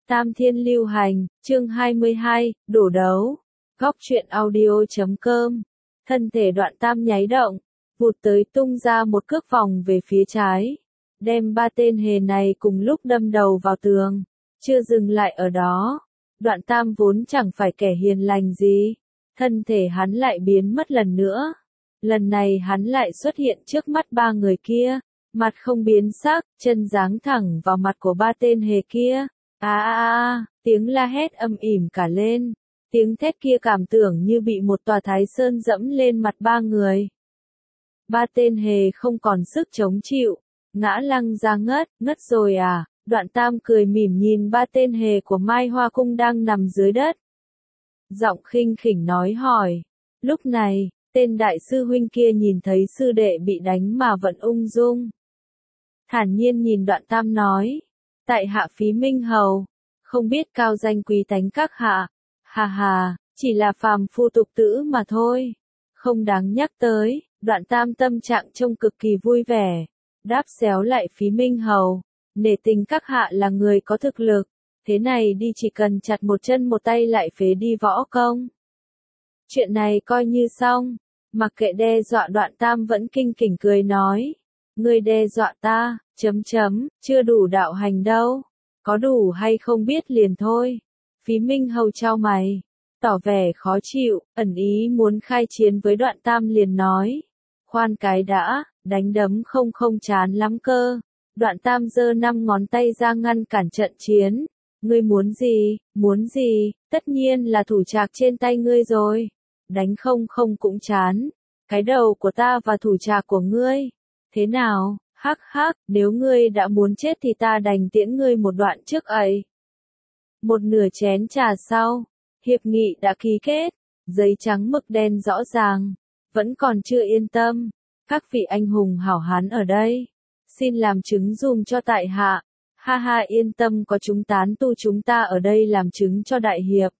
Tam Thiên Lưu Hành, chương 22, đổ đấu. Góc truyện audio.com. Thân thể Đoạn Tam nháy động, vụt tới tung ra một cước vòng về phía trái, đem ba tên hề này cùng lúc đâm đầu vào tường. Chưa dừng lại ở đó, Đoạn Tam vốn chẳng phải kẻ hiền lành gì, thân thể hắn lại biến mất lần nữa. Lần này hắn lại xuất hiện trước mắt ba người kia, mặt không biến sắc, chân giáng thẳng vào mặt của ba tên hề kia. Tiếng la hét âm ỉm cả lên, tiếng thét kia cảm tưởng như bị một tòa Thái Sơn dẫm lên mặt ba người. Ba tên hề không còn sức chống chịu, ngã lăn ra ngất rồi à? Đoạn Tam cười mỉm nhìn ba tên hề của Mai Hoa Cung đang nằm dưới đất. Giọng khinh khỉnh nói hỏi. Lúc này, tên đại sư huynh kia nhìn thấy sư đệ bị đánh mà vẫn ung dung. Thản nhiên nhìn Đoạn Tam nói. Tại hạ Phí Minh Hầu, không biết cao danh quý tánh các hạ. Hà, chỉ là phàm phu tục tử mà thôi. Không đáng nhắc tới. Đoạn Tam tâm trạng trông cực kỳ vui vẻ. Đáp xéo lại Phí Minh Hầu. Nể tình các hạ là người có thực lực. Thế này đi chỉ cần chặt một chân một tay lại phế đi võ công. Chuyện này coi như xong. Mặc kệ đe dọa Đoạn Tam vẫn kinh kỉnh cười nói. Ngươi đe dọa ta, chưa đủ đạo hành đâu. Có đủ hay không biết liền thôi. Phí Minh Hầu chau mày, tỏ vẻ khó chịu, ẩn ý muốn khai chiến với Đoạn Tam liền nói. Khoan cái đã, đánh đấm không chán lắm cơ. Đoạn Tam giơ 5 ngón tay ra ngăn cản trận chiến. Ngươi muốn gì, tất nhiên là thủ trạc trên tay ngươi rồi. Đánh không cũng chán. Cái đầu của ta và thủ trạc của ngươi. Thế nào, hắc, nếu ngươi đã muốn chết thì ta đành tiễn ngươi một đoạn trước ấy. Một nửa chén trà sau, hiệp nghị đã ký kết, giấy trắng mực đen rõ ràng, vẫn còn chưa yên tâm. Các vị anh hùng hảo hán ở đây, xin làm chứng dùm cho tại hạ. Ha yên tâm, có chúng tán tu chúng ta ở đây làm chứng cho đại hiệp.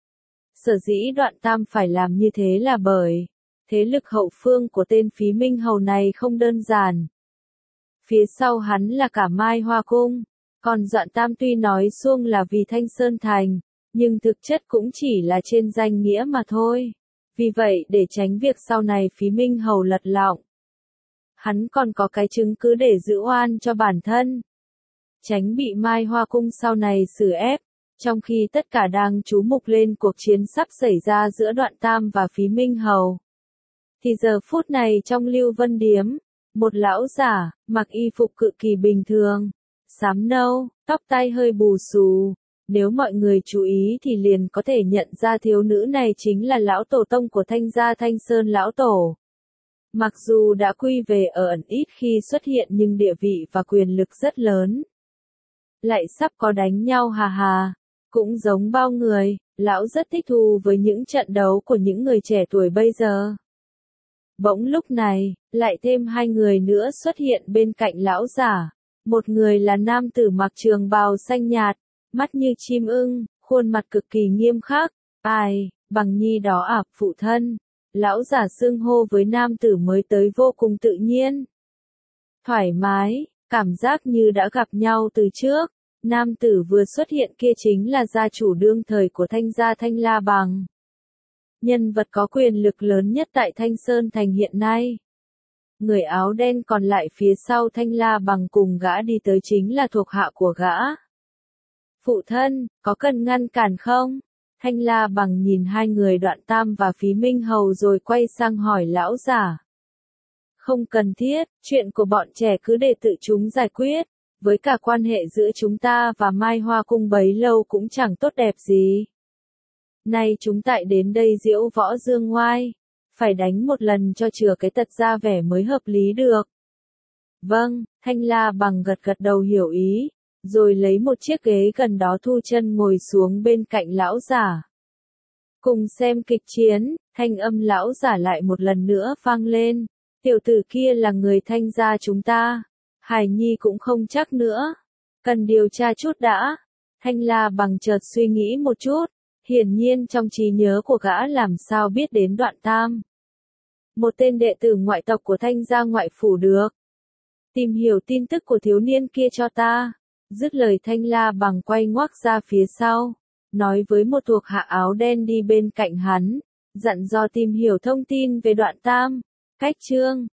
Sở dĩ Đoạn Tam phải làm như thế là bởi thế lực hậu phương của tên Phí Minh Hầu này không đơn giản. Phía sau hắn là cả Mai Hoa Cung, còn Đoạn Tam tuy nói suông là vì Thanh Sơn Thành, nhưng thực chất cũng chỉ là trên danh nghĩa mà thôi. Vì vậy để tránh việc sau này Phí Minh Hầu lật lọng, hắn còn có cái chứng cứ để giữ oan cho bản thân. Tránh bị Mai Hoa Cung sau này xử ép, trong khi tất cả đang chú mục lên cuộc chiến sắp xảy ra giữa Đoạn Tam và Phí Minh Hầu. Thì giờ phút này trong Lưu Vân Điếm, một lão giả, mặc y phục cực kỳ bình thường, xám nâu, tóc tai hơi bù xù. Nếu mọi người chú ý thì liền có thể nhận ra thiếu nữ này chính là lão tổ tông của Thanh gia Thanh Sơn lão tổ. Mặc dù đã quy về ở ẩn ít khi xuất hiện nhưng địa vị và quyền lực rất lớn. Lại sắp có đánh nhau hà. Cũng giống bao người, lão rất thích thú với những trận đấu của những người trẻ tuổi bây giờ. Bỗng lúc này, lại thêm 2 người nữa xuất hiện bên cạnh lão giả. Một người là nam tử mặc trường bào xanh nhạt, mắt như chim ưng, khuôn mặt cực kỳ nghiêm khắc. Bằng nhi đó à, phụ thân. Lão giả xưng hô với nam tử mới tới vô cùng tự nhiên. Thoải mái, cảm giác như đã gặp nhau từ trước. Nam tử vừa xuất hiện kia chính là gia chủ đương thời của Thanh gia Thanh La Bằng. Nhân vật có quyền lực lớn nhất tại Thanh Sơn Thành hiện nay. Người áo đen còn lại phía sau Thanh La Bằng cùng gã đi tới chính là thuộc hạ của gã. Phụ thân, có cần ngăn cản không? Thanh La Bằng nhìn 2 người Đoạn Tam và Phí Minh Hầu rồi quay sang hỏi lão giả. Không cần thiết, chuyện của bọn trẻ cứ để tự chúng giải quyết. Với cả quan hệ giữa chúng ta và Mai Hoa Cung bấy lâu cũng chẳng tốt đẹp gì. Nay chúng tại đến đây diễu võ dương ngoai, phải đánh một lần cho chừa cái tật ra vẻ mới hợp lý được. Vâng, Thanh La Bằng gật đầu hiểu ý, rồi lấy một chiếc ghế gần đó thu chân ngồi xuống bên cạnh lão giả. Cùng xem kịch chiến, thanh âm lão giả lại một lần nữa vang lên. Tiểu tử kia là người Thanh gia chúng ta. Hải Nhi cũng không chắc nữa. Cần điều tra chút đã. Thanh La Bằng chợt suy nghĩ một chút. Hiển nhiên trong trí nhớ của gã làm sao biết đến Đoạn Tam. Một tên đệ tử ngoại tộc của Thanh gia ngoại phủ được. Tìm hiểu tin tức của thiếu niên kia cho ta. Dứt lời Thanh La Bằng quay ngoắc ra phía sau, nói với một thuộc hạ áo đen đi bên cạnh hắn, dặn dò tìm hiểu thông tin về Đoạn Tam. Cách chương